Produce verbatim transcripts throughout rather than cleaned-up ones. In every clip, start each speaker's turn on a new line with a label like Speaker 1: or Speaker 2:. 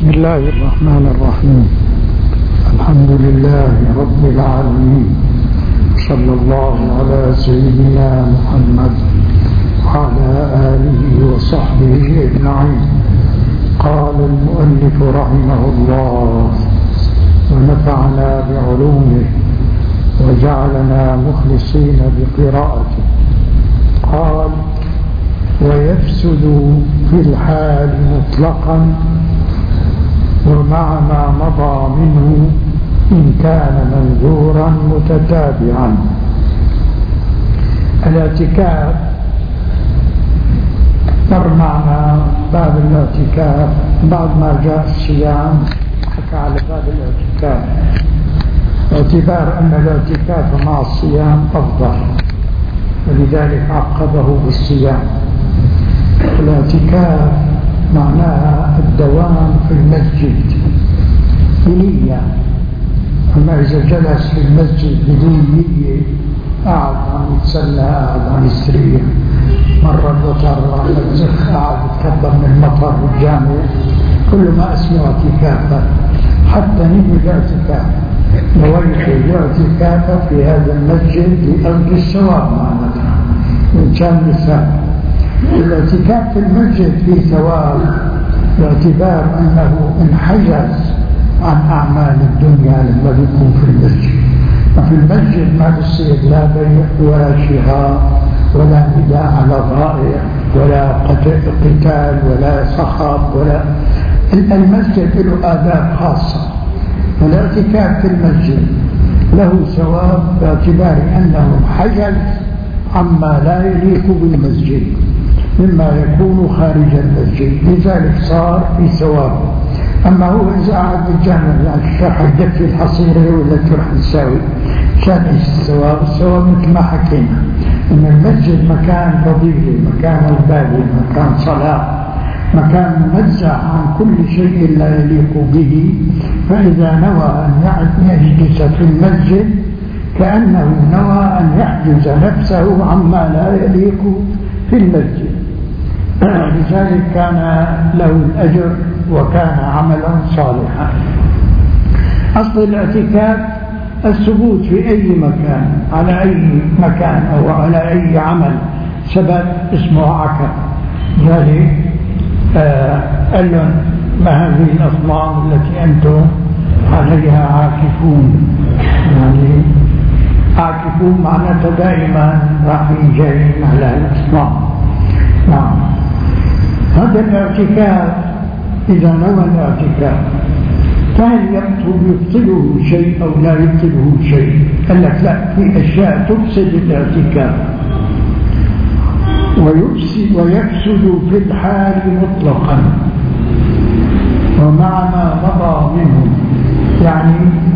Speaker 1: بسم الله الرحمن الرحيم. الحمد لله رب العالمين، صلى الله على سيدنا محمد وعلى آله وصحبه أجمعين. قال المؤلف رحمه الله ونفعنا بعلومه وجعلنا مخلصين بقراءته. قال: ويفسد في الحال مطلقا ومع ما مضى منه إن كان منذورا متتابعا. الاعتكاف مر معنا باب الاعتكاف بعد ما جاء الصيام، حكى على باب الاعتكاف باعتبار أن الاعتكاف مع الصيام أفضل، ولذلك عقبه بالصيام. الاعتكاف معناها الدوام في المسجد بنية، أما إذا جلس في المسجد بدون نية، قاعد عم يتسلى، قاعد عم يستريح، مرة المطر عم يزخ، قاعد يتكبر من المطر بالجامع، كل ما اسمه اعتكافا. حتى نيجي الاعتكاف نويت الاعتكاف في هذا المسجد لأرض الثواب معناتها إن كان مثال. الاعتكاف في المسجد فيه ثواب باعتبار أنه انحجز عن أعمال الدنيا لما يكون في المسجد. وفي المسجد ما بيصير لا بيع ولا شراء ولا نداء على ضائع ولا قتال ولا صخب ولا. المسجد له آداب خاصة. والاعتكاف في المسجد له ثواب باعتبار أنه انحجز عما لا يليق بالمسجد مما يكون خارج المسجد، لذلك صار في ثواب. أما هو إذا قعد بالجامع يعني الشرح الدفي الحصيرة ولا تروح نساوي كان الثواب الثواب مثل ما حكينا إن المسجد مكان فضيلة، مكان عبادة، مكان صلاة، مكان منزه عن كل شيء لا يليق به. فإذا نوى أن يجلس في المسجد كأنه نوى أن يحجز نفسه عما لا يليق في المسجد، لذلك كان له الأجر وكان عملا صالحا. أصل الاعتكاف الثبوت في أي مكان، على أي مكان أو على أي عمل سبب اسمه عكف. ذلك آه قال لهم: ما هذه الأصنام التي أنتم عليها عاكفون؟ يعني عاكفون معناتها دائما رايحين جايين على الأصنام. نعم. هذا الاعتكاف إذا نوى الاعتكاف فهل يبطله شيء أو لا يبطله شيء؟ قال لك لا، في أشياء تفسد الاعتكاف ويفسد ويفسد في الحال مطلقا ومع ما مضى منه. يعني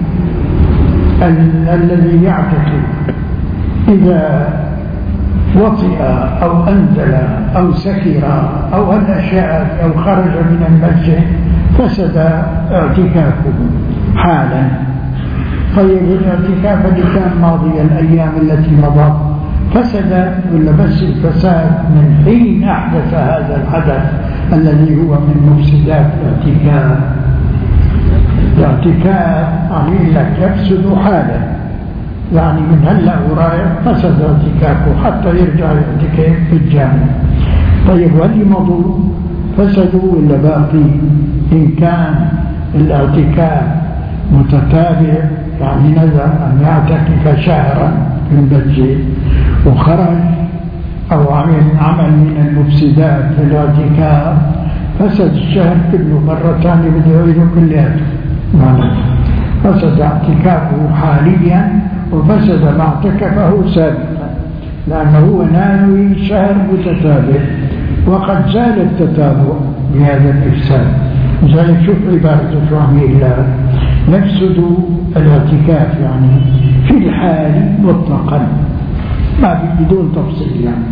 Speaker 1: ال الذي يعتكف إذا وطئ أو أنزل أو سكر أو الأشياء أو خرج من المسجد فسد اعتكافه حالا. طيب الاعتكاف اللي كان ماضي الأيام التي مضت فسد ولا بس الفساد من حين أحدث هذا الحدث الذي هو من مفسدات الاعتكاف؟ الاعتكاف يعني لك يفسد حالا، يعني من هلا ورايح فسد اعتكافه حتى يرجع يعتكف في الجامع. طيب واللي مضوا فسدوا ولا باقي؟ إن كان الاعتكاف متتابع يعني نذر أن يعتكف شهرا في المسجد وخرج أو عمل عمل من المفسدات في الاعتكاف، فسد الشهر كله مرة ثانية بده يعيده كلياته معناته. فسد اعتكافه حاليا وفسد ما اعتكفه سابقا، لأنه هو ناوي شهر متتابع وقد زال التتابع بهذا الإفساد. لذلك شوف عبارة رحمه الله: يفسد الاعتكاف يعني في الحال مطلقا ما بدون تفصيل يعني.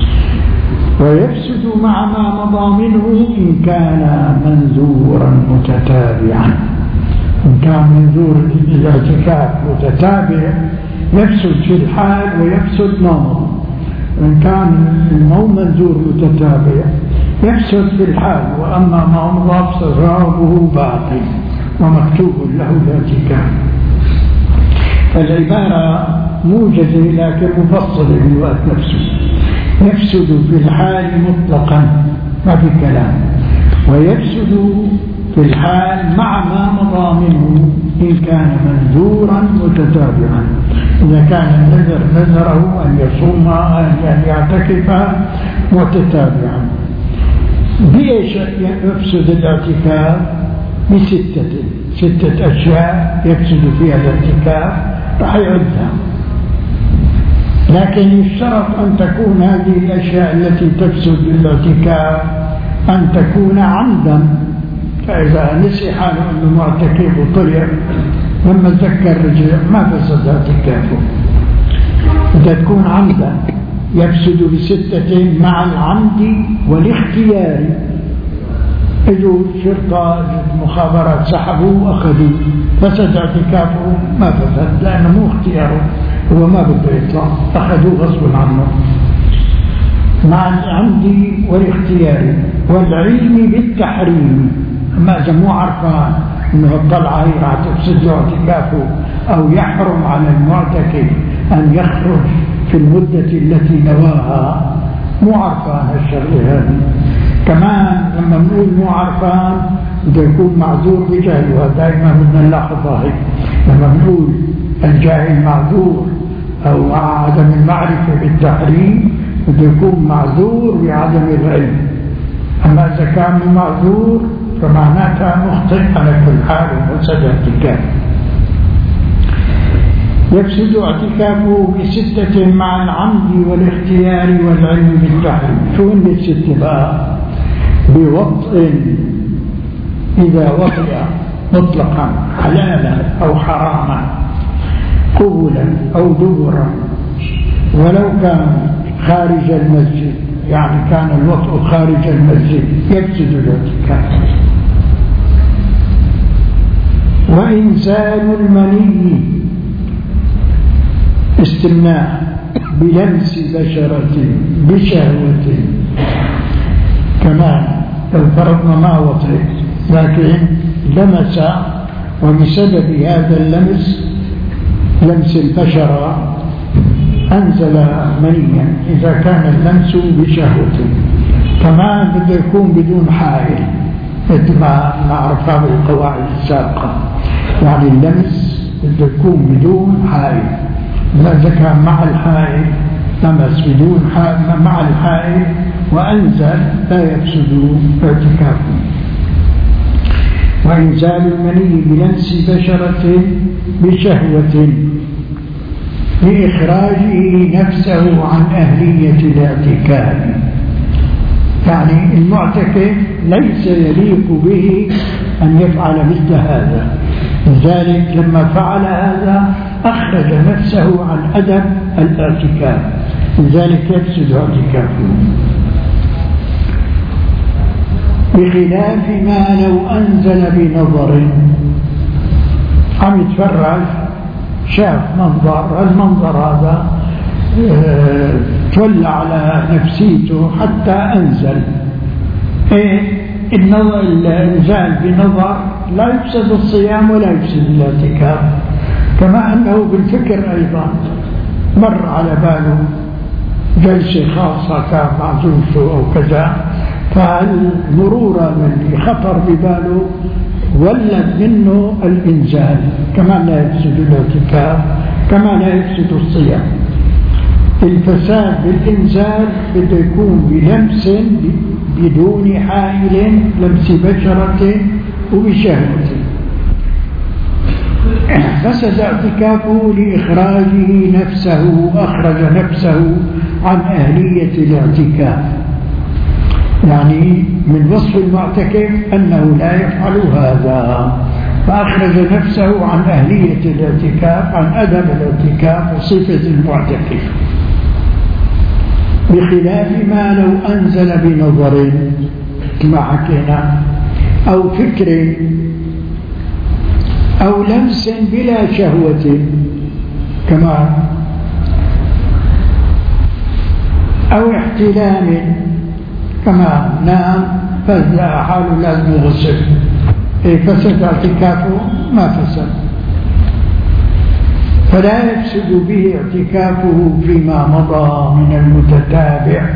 Speaker 1: ويفسد مع ما مضى منه إن كان منذورا متتابعا. إن كان منذور الاعتكاف متتابع يفسد في الحال ويفسد ما مضى. وإن كان المو منذور متتابع يفسد في الحال، وأما ما مضى فصوابه باطل ومكتوب له الاعتكاف. العبارة موجزة لكن مفصلة في الوقت نفسه. يفسد في الحال مطلقا ما في كلام، ويفسد في الحال مع ما مضى منه إن كان منذورا متتابعا. إذا كان النذر نذره أن يصوم أن يعتكف متتابعا. بإيش يفسد الاعتكاف؟ بستة ستة أشياء يفسد فيها الاعتكاف، راح يعدها، لكن يشترط أن تكون هذه الأشياء التي تفسد الاعتكاف أن تكون عمدا. فإذا نسي حاله أنه معتكف وطلع لما تذكر رجع ما فسد اعتكافه. إذا تكون عمدا يفسد بستة مع العمد والاختيار. اجوا الشرطة المخابرات سحبوا واخذوا، فسد اعتكافه ما فسد لأنه مو اختياره، هو ما بده يطلع، اخذوه غصب عنه. مع العمد والاختيار والعلم بالتحريم. أما إذا مو عرفان انه الطلعة هي راح تفسد له اعتكافه أو يحرم على المعتكف أن يخرج في المدة التي نواها، مو عرفان الشغله هذه. كمان لما نقول مو عرفان بده يكون معذور بجهله، دائما بدنا نلاحظها هيك. لما نقول الجاهل معذور أو عدم المعرفة بالتحريم بده يكون معذور بعدم العلم. أما إذا كان معذور فمعناتها مخطئ على كل حال وفسد اعتكافه. يفسد اعتكافه بستة مع العمد والاختيار والعلم بالتحريم. شو هن الستة بقى؟ بوطء إذا وطئ مطلقا حلالا أو حراما، قبلا أو دبرا، ولو كان خارج المسجد، يعني كان الوطء خارج المسجد يفسد الاعتكاف. وإنزال المني استمناء بلمس بشرة بشهوة. كمان لو فرضنا ما وطئ لكن لمس، وبسبب هذا اللمس لمس البشرة أنزل منيا إذا كان اللمس بشهوة. كمان بده يكون بدون حائل مثل ما نعرفها بالقواعد السابقة، يعني اللمس بده يكون بدون حائل. إذا كان مع الحائل لمس بدون حائل مع الحائل وأنزل لا يفسد اعتكافه. وإنزال المني بلمس بشرة بشهوة لإخراجه نفسه عن أهلية الاعتكاف. يعني المعتكف ليس يليق به أن يفعل مثل هذا، لذلك لما فعل هذا أخرج نفسه عن أدب الاعتكاف، لذلك يفسد اعتكافه. بخلاف ما لو أنزل بنظر، عم يتفرج شاف منظر، المنظر هذا اه تولى على نفسيته حتى أنزل. إيه النظر الإنزال بنظر لا يفسد الصيام ولا يفسد الاعتكاف. كما أنه بالفكر أيضا مر على باله جلسة خاصة كان مع زوجته أو كذا، فالمرورة اللي خطر بباله ولد منه الإنزال، كما لا يفسد الاعتكاف كما لا يفسد الصيام. الفساد بالإنزال بده يكون بلمس بدون حائل، لمس بشرة وبشهوة. فسد اعتكافه لإخراجه نفسه، أخرج نفسه عن أهلية الاعتكاف. يعني من وصف المعتكف أنه لا يفعل هذا، فأخرج نفسه عن أهلية الاعتكاف، عن أدب الاعتكاف وصفة المعتكف. بخلاف ما لو أنزل بنظر كما حكينا أو فكر أو لمس بلا شهوة كما أو احتلام كما نام فإذا حاله لازم يغسل، إيه فسد اعتكافه؟ ما فسد. فلا يفسد به اعتكافه فيما مضى من المتتابع،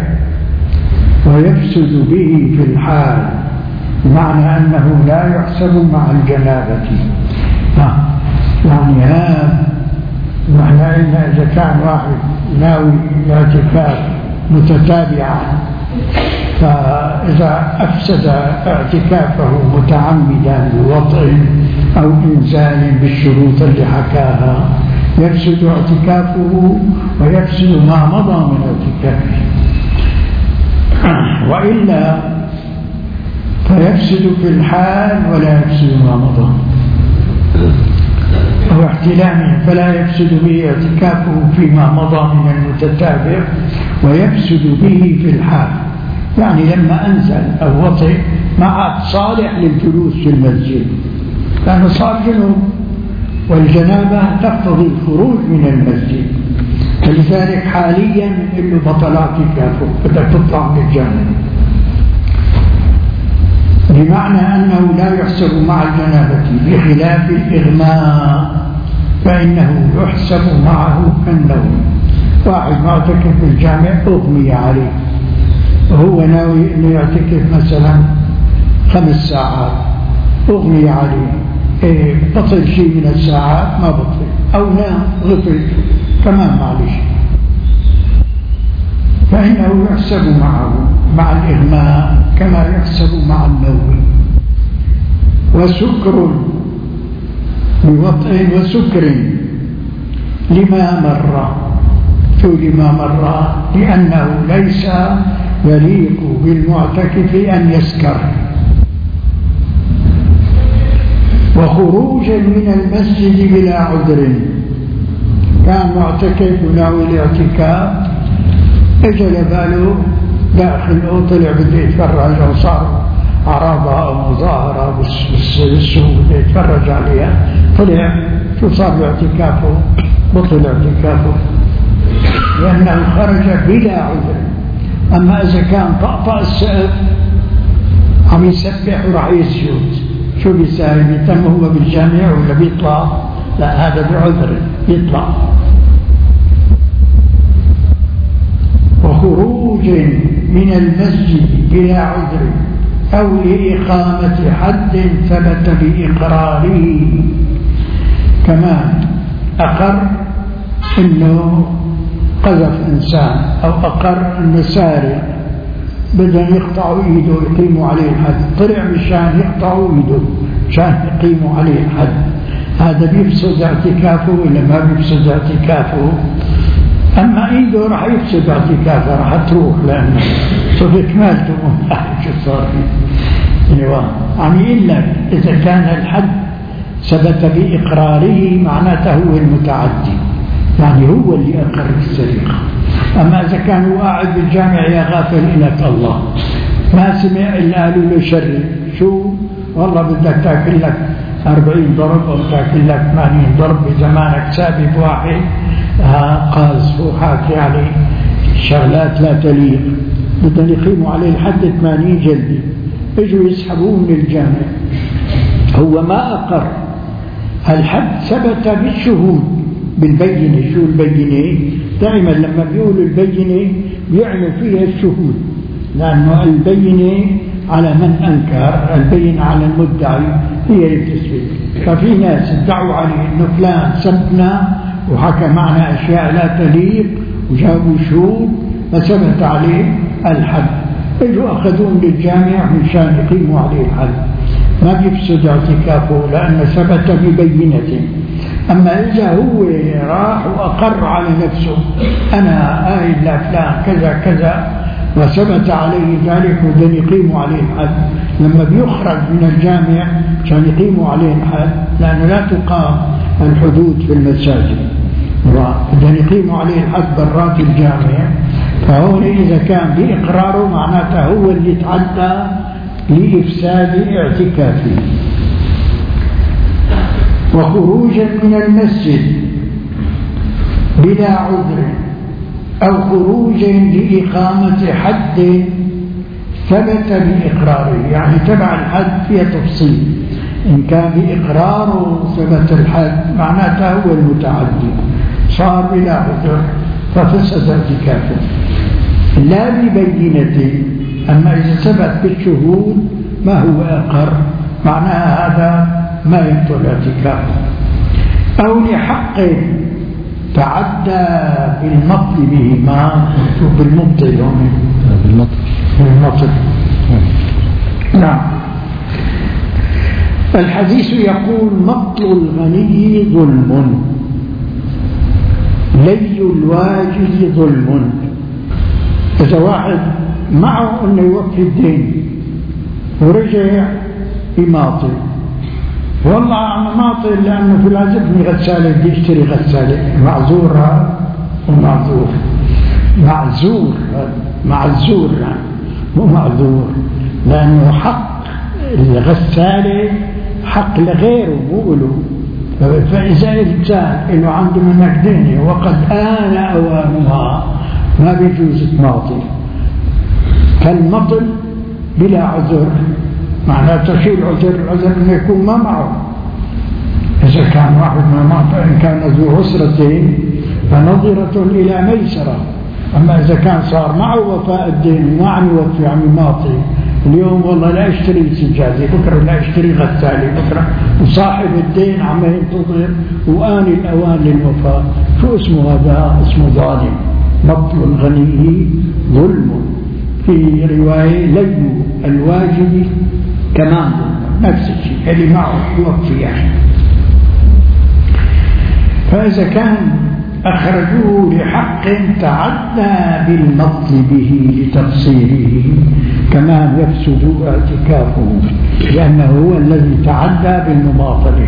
Speaker 1: ويفسد به في الحال، بمعنى أنه لا يحسب مع الجنابة. آه. يعني هذا معنى إن إذا كان واحد ناوي الاعتكاف متتابعا، فإذا أفسد اعتكافه متعمدا بوطء أو إنزال بالشروط اللي حكاها يفسد اعتكافه ويفسد ما مضى من اعتكافه، وإلا فيفسد في الحال ولا يفسد ما مضى. أو احتلامه فلا يفسد به اعتكافه فيما مضى من المتتابع، ويفسد به في الحال، يعني لما أنزل أو وطئ ما عاد صالح للجلوس في المسجد لأنه صار جنوب، والجنابة تقتضي الخروج من المسجد، فلذلك حاليا نقول له بطل اعتكافه، بدك تطلع من الجامع، بمعنى أنه لا يحسب مع الجنابة، بخلاف الإغماء فإنه يحسب معه كالنوم. واحد معتكف في الجامع أغمي عليه وهو ناوي أنه يعتكف مثلا خمس ساعات، أغمي عليه، إيه بطل شيء من الساعات ما بطل، أو نام غفل كمان معلش، فإنه يحسب معه مع الإغماء كما يحسب مع النوم. وسكر بوطء وسكر لما مر، شو لما مر؟ لأنه ليس يليق بالمعتكف أن يسكر. وخروجا من المسجد بلا عذر، كان معتكف ناوي الاعتكاف، اجل باله داخل او طلع بده يتفرج او صار عرضة او مظاهرة بالسوق بده يتفرج عليها، طلع شو صار باعتكافه؟ بطل اعتكافه لأنه خرج بلا عذر. أما إذا كان طأطأ السقف عم يسبح وراح يسجد، شو بيساوي؟ بيتم هو بالجامع ولا بيطلع؟ لا، هذا بعذر يطلع. وخروج من المسجد بلا عذر أو لإقامة حد ثبت بإقراره، كمان أقر إنه قذف إنسان أو أقر إنه سارق، بدهم يقطعوا إيده ويقيموا عليه الحد، طلع مشان يقطعوا إيده مشان يقيموا عليه الحد، هذا بيفسد اعتكافه ولا ما بيفسد اعتكافه؟ أما إيده راح يفسد اعتكافه، راح تروح لأنه صدق مالته شو صار فيه. عم يقول لك إذا كان الحد ثبت بإقراره معناته هو المتعدي، يعني هو اللي أقر بالسرقة. أما إذا كان قاعد بالجامع يا غافل إلك الله، ما سمع إلا قالوا له شري، شو والله بدك تاكل لك أربعين ضرب أو تاكل لك ثمانين ضرب بزمانك، سابق واحد قاذف وحاكي عليه شغلات لا تليق، بدهم يقيموا عليه الحد ثمانين جلدة، اجوا يسحبوه من الجامع، هو ما أقر، الحد ثبت بالشهود بالبينة. شو البينة؟ دائما لما بيقولوا البينة بيعنوا فيها الشهود، لأنه البينة على من أنكر، البينة على المدعي هي اللي بتثبت. ففي ناس ادعوا عليه إنه فلان سبنا وحكى معنا أشياء لا تليق وجابوا شهود فثبت عليه الحد، اجوا أخذوهم للجامع مشان يقيموا عليه الحد، ما بيفسد اعتكافه لأنه ثبت ببينة. أما إذا هو راح وأقر على نفسه أنا آيل لفلان كذا كذا وثبت عليه ذلك ودن يقيموا عليه الحد، لما بيخرج من الجامع عشان يقيموا عليه الحد، لأنه لا تقام الحدود في المساجد، ودن يقيموا عليه الحد برات الجامع، فهون إذا كان بإقراره معناته هو اللي تعدى لإفساد اعتكافه. وخروجا من المسجد بلا عذر أو خروجا لإقامة حد ثبت بإقراره، يعني تبع الحد فيها تفصيل، إن كان بإقراره ثبت الحد معناته هو المتعدي صار بلا عذر ففسد اعتكافه، لا ببينته. أما إذا ثبت بالشهود ما هو أقر معناها هذا ما يبطل اعتكافه. أو لحق تعدى بالمطل به، ما بالمطل بالمطل بالمطل نعم. الحديث يقول مطل الغني ظلم، لي الواجد ظلم. إذا واحد معه أنه يوفي الدين ورجع يماطل، والله أنا ماطل لأنه في العزبني غسالة بدي اشتري غسالة، معذور ومعذور، معذور معذور يعني مو معذور، لأنه حق الغسالة حق لغيره مو له. فإذا إنسان إنه عنده منك دينه وقد آن أوانها ما بيجوز تماطل. كالمطل بلا عذر معناه تشيل عذر، العذر انه يكون ما معه. اذا كان واحد ما معه ان كان ذو عسرة فنظرة الى ميسرة، اما اذا كان صار معه وفاء الدين وما عم يوفي عم يماطل، اليوم والله لا اشتري سجادة، بكره لا اشتري غسالة، بكره وصاحب الدين عم ينتظر وآن الاوان للوفاء، شو اسمه هذا؟ اسمه ظالم. مطل الغني ظلم. في رواية لي الواجب كمان نفس الشيء اللي معه يوفي يعني. فإذا كان أخرجوه لحق تعدى بالمطل به لتفصيله كمان يفسد اعتكافه، لأنه هو الذي تعدى بالمماطلة.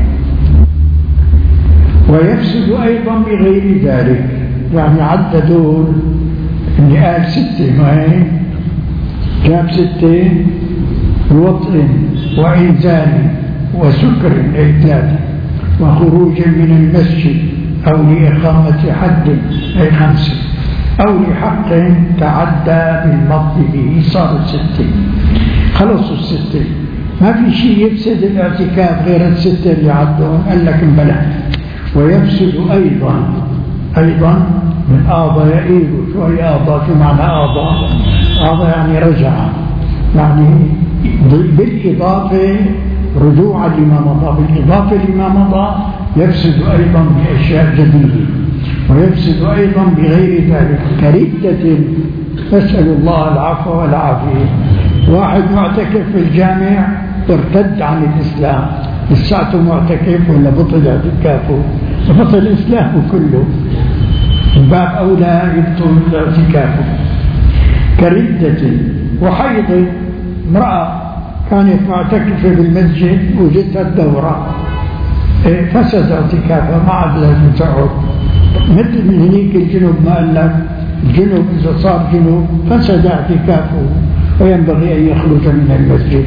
Speaker 1: ويفسد أيضا بغير ذلك، يعني عددوا اللي قال ستة معين جاب ستة وطء وإنزال وسكر أي ثلاثة، وخروج من المسجد أو لإقامة حد أي خمسة، أو لحق تعدى بالمطل به صار ستة. خلصوا الستة، ما في شيء يفسد الاعتكاف غير الستة اللي عدون. قال لك بلى. ويفسد أيضا أيضا من آضى يئيد. شو هي آضى؟ شو معنى آضى؟ آضى يعني رجع، يعني بالإضافة رجوعا لما مضى، بالإضافة لما مضى يفسد أيضا بأشياء جديدة. ويفسد أيضا بغير ذلك كردة، نسأل الله العفو والعافية. واحد معتكف في الجامع ارتد عن الإسلام، لساته معتكف ولا بطل اعتكافه؟ بطل إسلامه كله، باب أولى يبطل اعتكافه. كردة وحيض، امرأة كانت معتكفة بالمسجد وجدتها الدورة فسد اعتكافها، ما عاد لازم تقعد. مثل من هنيك الجنوب ما قال لك الجنوب إذا صار جنوب فسد اعتكافه وينبغي أن يخرج من المسجد.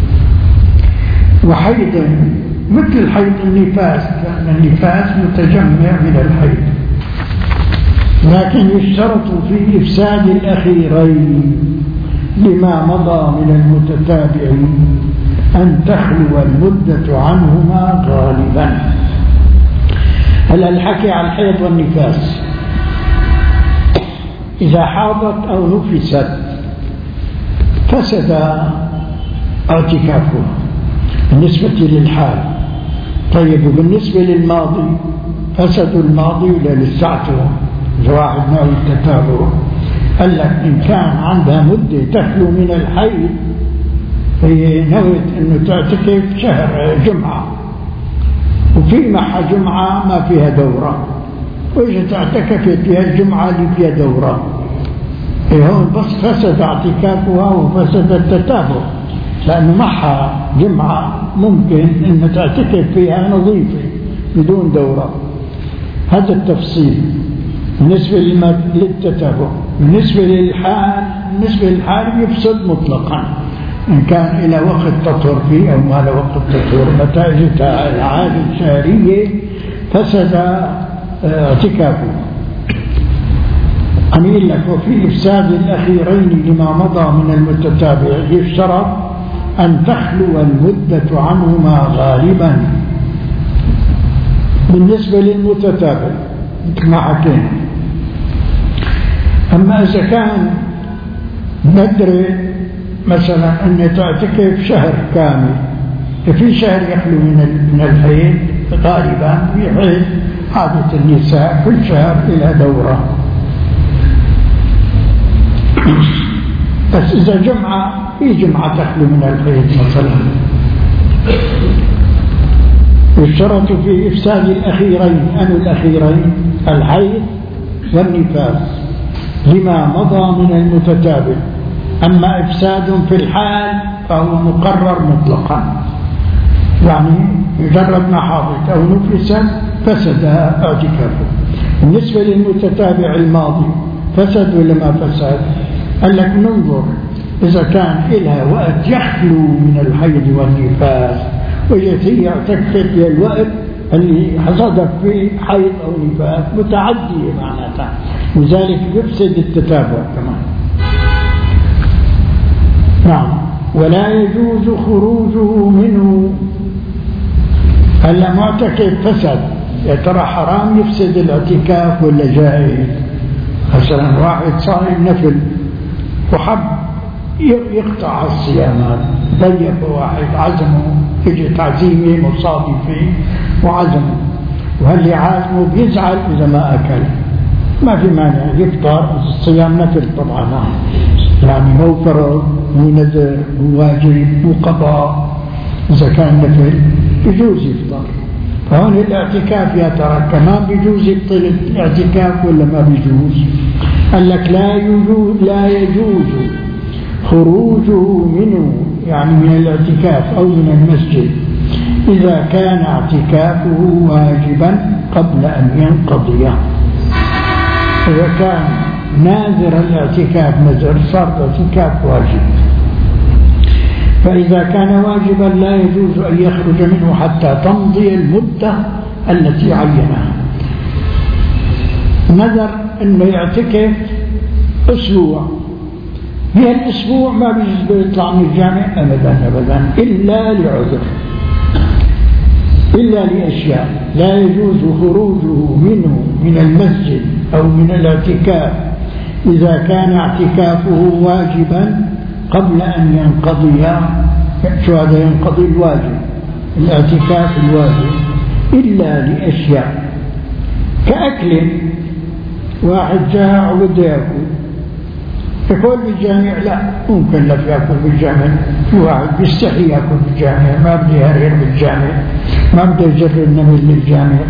Speaker 1: وحيض مثل حيض النفاس، لأن النفاس متجمع من الحيض، لكن يشترط في إفساد الأخيرين لما مضى من المتتابعين أن تخلو المدة عنهما غالبا. هلا الحكي عن الحيض والنفاس، إذا حاضت أو نفست فسد اعتكافه بالنسبة للحال. طيب وبالنسبة للماضي فسد الماضي ولا لساعته؟ واحد نوع التتابع. قال لك إن كان عندها مدة تخلو من الحيض، هي نوت أنه تعتكف شهر جمعة وفي معها جمعة ما فيها دورة، وإجت اعتكفت فيها الجمعة اللي فيها دورة، إيه هون بس فسد اعتكافها وفسد التتابع، لأنه معها جمعة ممكن أن تعتكف فيها نظيفة بدون دورة. هذا التفصيل بالنسبة للتتابع. بالنسبة للحال، بالنسبة للحال يفسد مطلقا إن كان إلى وقت تطهر فيه أو ما لوقت تطهر. متى اجت العادة الشهرية فسد اعتكافه. أميل لك. وفي إفساد الأخيرين لما مضى من المتتابع يشترط أن تخلو المدة عنهما غالبا بالنسبة للمتتابع مثل ما حكينا. أما إذا كان ندري مثلا أن تعتكف شهر كامل، في شهر يخلو من الحيض غالبا، في حيض عادة النساء كل شهر إلى دورة، بس إذا جمعة في جمعة تخلو من الحيض مثلا. يشترط في إفساد الأخيرين، أن الأخيرين الحيض والنفاس لما مضى من المتتابع. أما إفساد في الحال فهو مقرر مطلقا، يعني مجرد ما حاضت أو نفست فسد اعتكافه. بالنسبة للمتتابع الماضي فسد ولا ما فسد؟ قال لك ننظر إذا كان إلها وقت يخلو من الحيض والنفاس وجدت هي اعتكفت للوقت اللي حصدت فيه حيض أو نفاس متعدية معناتها، وذلك يفسد التتابع كمان. نعم. ولا يجوز خروجه منه. هلا معتكف فسد، يا ترى حرام يفسد الاعتكاف ولا جائز؟ مثلا واحد صايم نفل وحب يقطع الصيامات، ضيق واحد عزمه، يجي تعزيمه مصادفه وعزمه، وهل يعازمه بيزعل إذا ما أكل، ما في مانع يفطر. الصيام نفل طبعا، يعني مو فرض مو نذر مو واجب مو قضاء، إذا كان نفل يجوز يفطر. فهون الاعتكاف يا ترى كمان بيجوز يبطل الاعتكاف ولا ما بيجوز؟ قال لك لا يجوز لا يجوز خروجه منه، يعني من الاعتكاف أو من المسجد، إذا كان اعتكافه واجبا قبل أن ينقضي. إذا كان ناذر الاعتكاف نذر صار الاعتكاف واجب، فإذا كان واجبا لا يجوز أن يخرج منه حتى تمضي المدة التي عينها. نذر أنه يعتكف أسبوع، في الأسبوع ما بيجوز يطلع من الجامع أبدا أبدا إلا لعذر، إلا لأشياء. لا يجوز خروجه منه من المسجد أو من الاعتكاف إذا كان اعتكافه واجبا قبل أن ينقضي. شو هذا ينقضي الواجب، الاعتكاف الواجب، إلا لأشياء كأكل. واحد جاء وبده يأكل، يقول بالجامع لا ممكن لك يأكل بالجامع. في واحد بيستحي يأكل بالجامع، ما بده يهرر بالجامع، ما بده يجر النمل للجامع.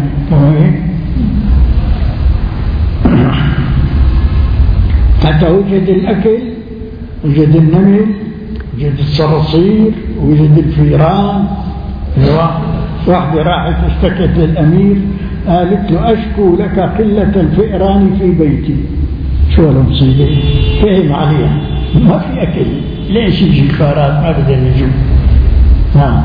Speaker 1: حتى وجد الأكل، وجد النمل، وجد الصراصير، وجد الفيران. واحدة راحت اشتكت للأمير، قالت له أشكو لك قلة الفئران في بيتي. شو المصيبة؟ فهم عليها ما في أكل، ليش يجي الفارات ما بدنا يجوا. نعم.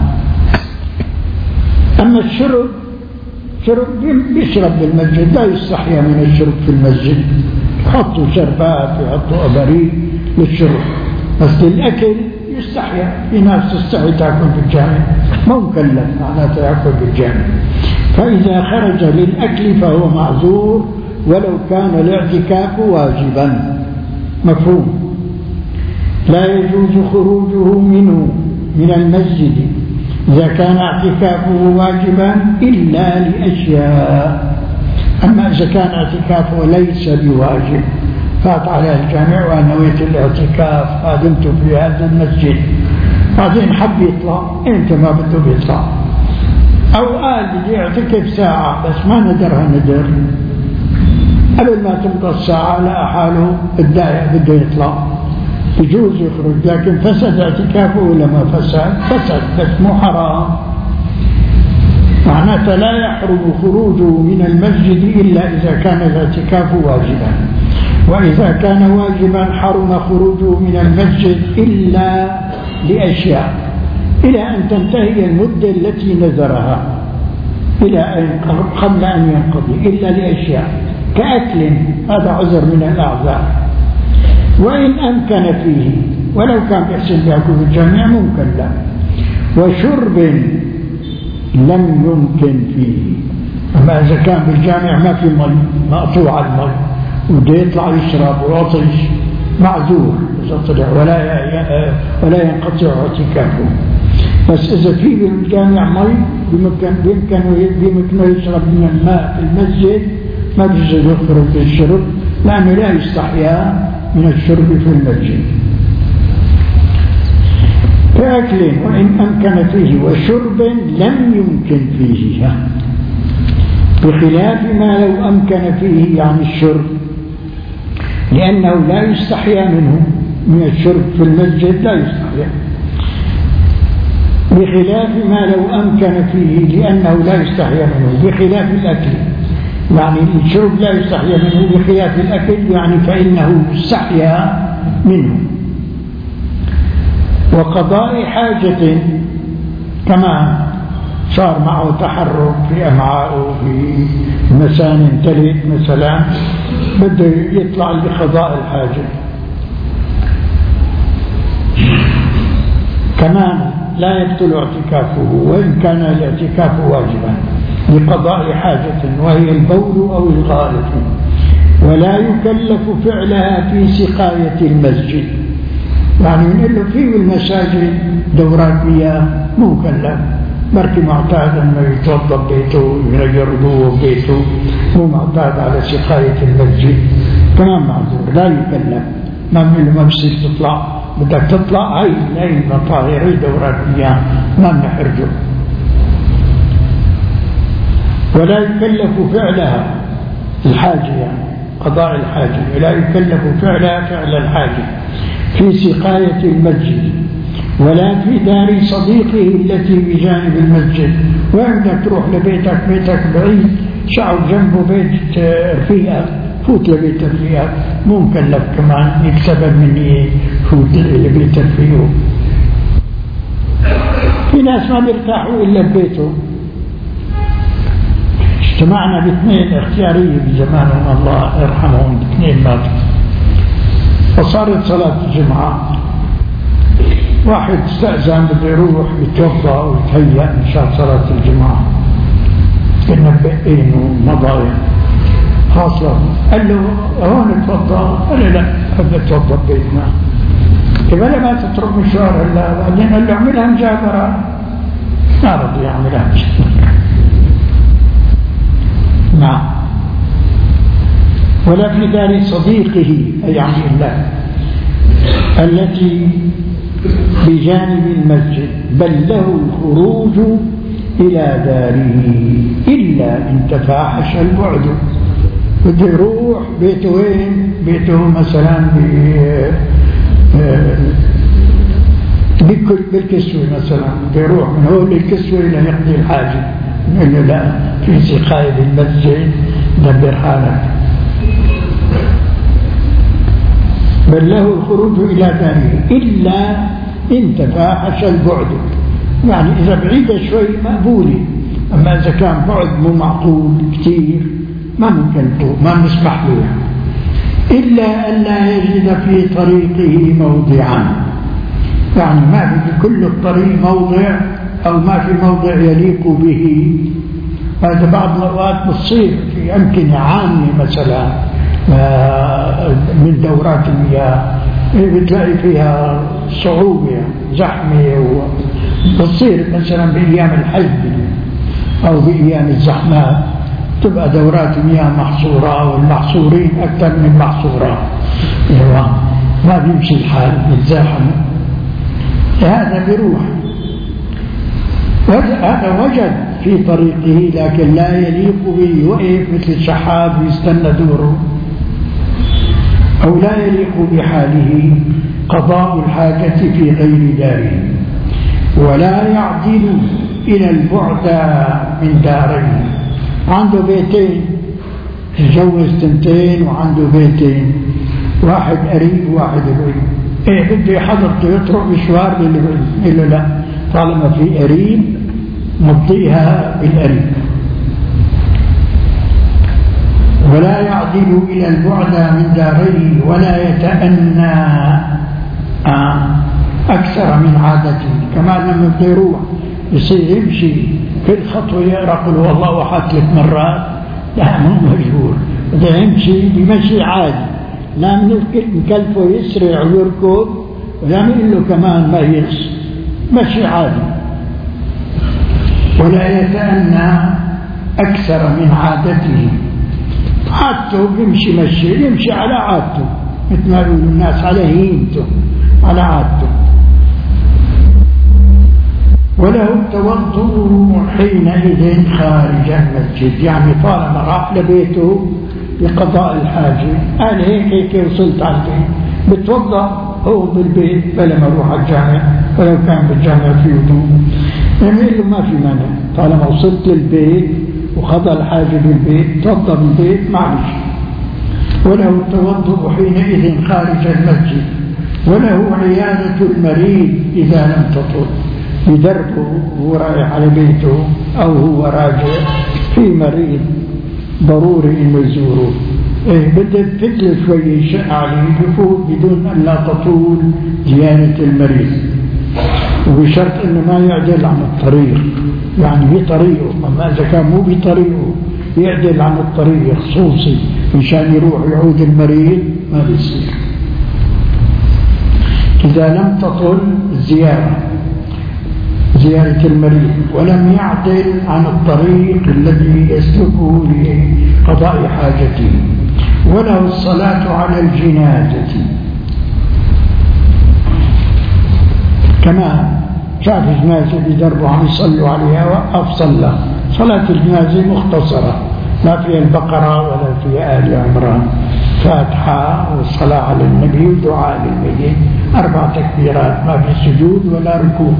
Speaker 1: أما الشرب، شرب بيشرب بالمسجد، لا يستحيا من الشرب في المسجد، يحطوا شربات يحطوا أباريق للشرب، بس للأكل يستحيا. في ناس تستحي تأكل بالجامع، مو مكلف معناته يأكل بالجامع. فإذا خرج للأكل فهو معذور ولو كان الاعتكاف واجبا. مفهوم؟ لا يجوز خروجه منه من المسجد إذا كان اعتكافه واجبا إلا لأشياء. أما إذا كان اعتكافه ليس بواجب، فات على الجامع ونويت الاعتكاف، قادمت في هذا المسجد، بعدين حب يطلع، انت ما بده بيطلع، او قال بدي اعتكف ساعة بس ما ندرها ندر، قبل ما تمضى الساعة لقى حاله الداية بده يطلع، يجوز يخرج. لكن فسد اعتكافه ولا ما فسد؟ فسد بس مو حرام. معناته لا يحرم خروجه من المسجد إلا إذا كان الاعتكاف واجبا، وإذا كان واجبا حرم خروجه من المسجد إلا لأشياء، إلى أن تنتهي المدة التي نذرها، إلى أن قبل أن ينقضي، إلا لأشياء. كأكل، هذا عذر من الأعذار. وإن أمكن فيه، ولو كان بيحسن بيأكل في الجامع ممكن لا. وشرب لم يمكن فيه، أما إذا كان بالجامع ما في مي، مقطوع المي وده يطلع يشرب ويعطش معذور إذا طلع ولا ولا ينقطع اعتكافه. بس إذا في بالجامع مي بمكان بإمكانه بإمكانه يشرب من الماء في المسجد ما بيجوز يخرج في الشرب، لأنه لا يستحيا من الشرب في المسجد. كأكل وإن أمكن فيه، وشرب لم يمكن فيه، بخلاف ما لو أمكن فيه يعني الشرب، لأنه لا يستحيا منه من الشرب في المسجد، لا يستحيا. بخلاف ما لو أمكن فيه لأنه لا يستحيا منه، بخلاف الأكل يعني الشرب لا يستحيا منه، بخلاف الأكل يعني فإنه يستحيا منه. وقضاء حاجة كما صار معه تحرك في أمعائه في مسان تلت مثلا، بده يطلع لقضاء الحاجة كمان لا يبطل اعتكافه وإن كان الاعتكاف واجبا لقضاء حاجة وهي البول أو الغائط، ولا يكلف فعلها في سقاية المسجد. يعني من له فيه المساجد دورات مياه مو مكلف، بركي معتاد أنه يتوضا بيته يغير وضوءه بيته، مو معتاد على سقاية المسجد، كمان معذور لا يكلف. ما من له ما بصير تطلع، بدك تطلع هاي هاي مطاهر هاي دورات مياه ما بنحرجه. ولا يكلف فعلها الحاجة يعني قضاء الحاجة، ولا يكلف فعلها فعل الحاجة في سقاية المسجد ولا في دار صديقه التي بجانب المسجد. وين بدك تروح لبيتك، بيتك بعيد شعب جنبه بيت فيها، فوت لبيتك فيها، مو مكلف كمان يكسب مني فوت لبيتك فيه. في ناس ما بيرتاحوا إلا ببيته. اجتمعنا باثنين اختيارية بزمانهم الله يرحمهم، باثنين ماتوا، فصارت صلاة الجمعة، واحد استأذن بده يروح يتوضا ويتهيأ مشان صلاة الجمعة، كنا بقين ومضايا خاصة، قال له هون اتوضا، قال له لا بدي اتوضا ببيتنا. كيف لا ما تترك مشوار هلا؟ بعدين قال له اعملها مجابرة، ما رضي يعملها مجابرة. نعم. ولا في دار صديقه يعني الله التي بجانب المسجد، بل له الخروج إلى داره إلا إن تفاحش البعد. بده يروح بيته وين؟ بيته مثلا بكل بالكسوة مثلا، بده يروح من هون للكسوة إلى يقضي الحاجة، إنه لا في سقاية المسجد دبر حالك. بل له الخروج إلى داره إلا إن تفاحش البعد، يعني إذا بعيدة شوي مقبولة، أما إذا كان بعد مو معقول كثير ما ممكن ما نسمح له. إلا أن لا يجد في طريقه موضعا، يعني ما في كل الطريق موضع أو ما في موضع يليق به. هذا بعض الأوقات بتصير في أمكنة عامة مثلا من دورات المياه بتلاقي فيها صعوبة زحمة، وبتصير مثلا بأيام الحج أو بأيام الزحمات تبقى دورات المياه محصورة والمحصورين أكثر من المحصورات، ما بيمشي الحال بالزاحم. هذا بيروح، هذا وجد في طريقه لكن لا يليق به، وقف مثل الشحاب يستنى دوره، أو لا يليق بحاله قضاء الحاجة في غير داره، ولا يعدل إلى البعد من دارين. عنده بيتين، تجوز تنتين وعنده بيتين، واحد قريب وواحد بعيد، ايه بده حضرته يطرق مشوار للي بعيد، له لا طالما في قريب مضيها بالقريب. ولا يعدل إلى البعد من دارين ولا يتأنى أكثر من عادته. كمان لما بده يروح يصير يمشي كل خطوة يقرأ قل هو الله أحد ثلاث مرات، لا مو مجبور، بده يمشي بمشي عادي، لا مكلفه يسرع ويركض ولا من له كمان ما يرس، مشي عادي. ولا يتأنى أكثر من عادته، عادته بيمشي مشي يمشي على عادته، مثل ما يقولوا الناس على هيمته على عادته. وله التوضؤ حينئذ خارج المسجد، يعني طالما راح لبيته لقضاء الحاجة قال هيك هيك وصلت على البيت بتوضأ هو بالبيت بلا ما اروح على الجامع، ولو كان بالجامع في وضوء يعمل له ما في مانع، طالما وصلت للبيت وقضى الحاجة بالبيت توضأ بالبيت معلش. وله التوضؤ حينئذ خارج المسجد. وله عيادة المريض إذا لم تطل، يدربه وهو رايح على بيته أو هو راجع في مريض ضروري إنه يزوره، إيه بدأ فتلة شوية يشق عليه يفوت بدون أن لا تطول زيارة المريض، وبشرط إنه ما يعدل عن الطريق، يعني بطريقه، أما إذا كان مو بطريقه يعدل عن الطريق خصوصي مشان يروح يعود المريض ما بيصير. إذا لم تطل الزيارة زيارة المريض ولم يعدل عن الطريق الذي يسلكه لقضاء حاجته. وله الصلاة على الجنازة، كما شاف الجنازة بيدربوا عم يصلوا عليها وقف صلى. صلاة الجنازة مختصرة، ما فيها البقرة ولا فيها آل عمران، فاتحة والصلاة على النبي ودعاء للميت، أربع تكبيرات، ما في سجود ولا ركوع.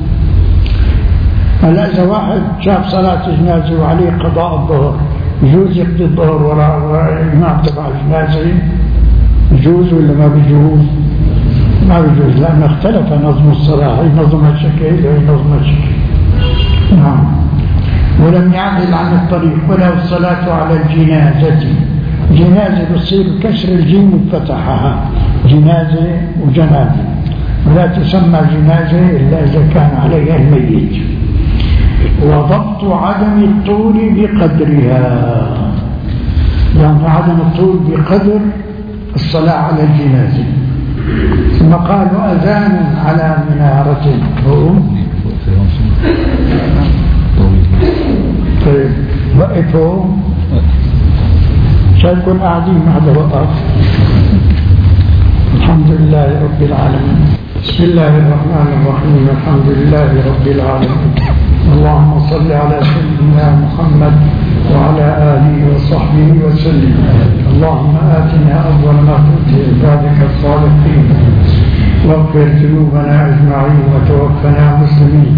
Speaker 1: هلا إذا واحد شاف صلاة الجنازة وعليه قضاء الظهر يجوز يقضي الظهر وراء الإمام تبع الجنازة؟ يجوز ولا ما بيجوز؟ ما بيجوز، لأن اختلف نظم الصلاة، هي نظم الشكل وهي نظم الشكل. نعم. ولم يعدل عن الطريق. وله الصلاة على الجنازة، جنازة بتصير كسر الجيم وفتحها، جنازة وجنازة، ولا تسمى جنازة إلا إذا كان عليها الميت. وضبط عدم الطول بقدرها، يعني عدم الطول بقدر الصلاة على الجنازة. ثم قالوا أذان على منارة. طيب وقفوا شايفكم قاعدين هذا وقف. الحمد لله رب العالمين. بسم الله الرحمن الرحيم. الحمد لله رب العالمين. اللهم صل على سيدنا محمد وعلى آله وصحبه وسلم. اللهم آتنا أفضل ما تؤتي عبادك الصالحين، واغفر ذنوبنا أجمعين وتوفنا مسلمين.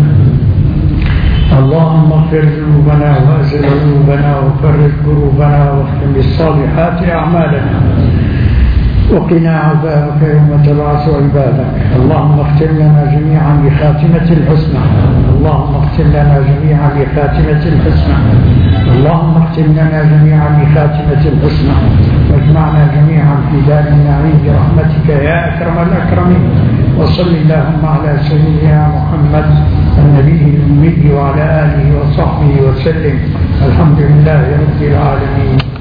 Speaker 1: اللهم اغفر ذنوبنا وأزل عيوبنا وفرج كروبنا واختم بالصالحات أعمالنا، وقنا عذابك يوم تبعث عبادك. اللهم اختم لنا جميعا بخاتمة الحسنى. اللهم اختم لنا جميعا بخاتمة الحسنى. اللهم اختم لنا جميعا بخاتمة الحسنى، واجمعنا جميعا في دار النعيم برحمتك يا أكرم الأكرمين. وصل اللهم على سيدنا محمد النبي الأمي وعلى آله وصحبه وسلم. الحمد لله رب العالمين.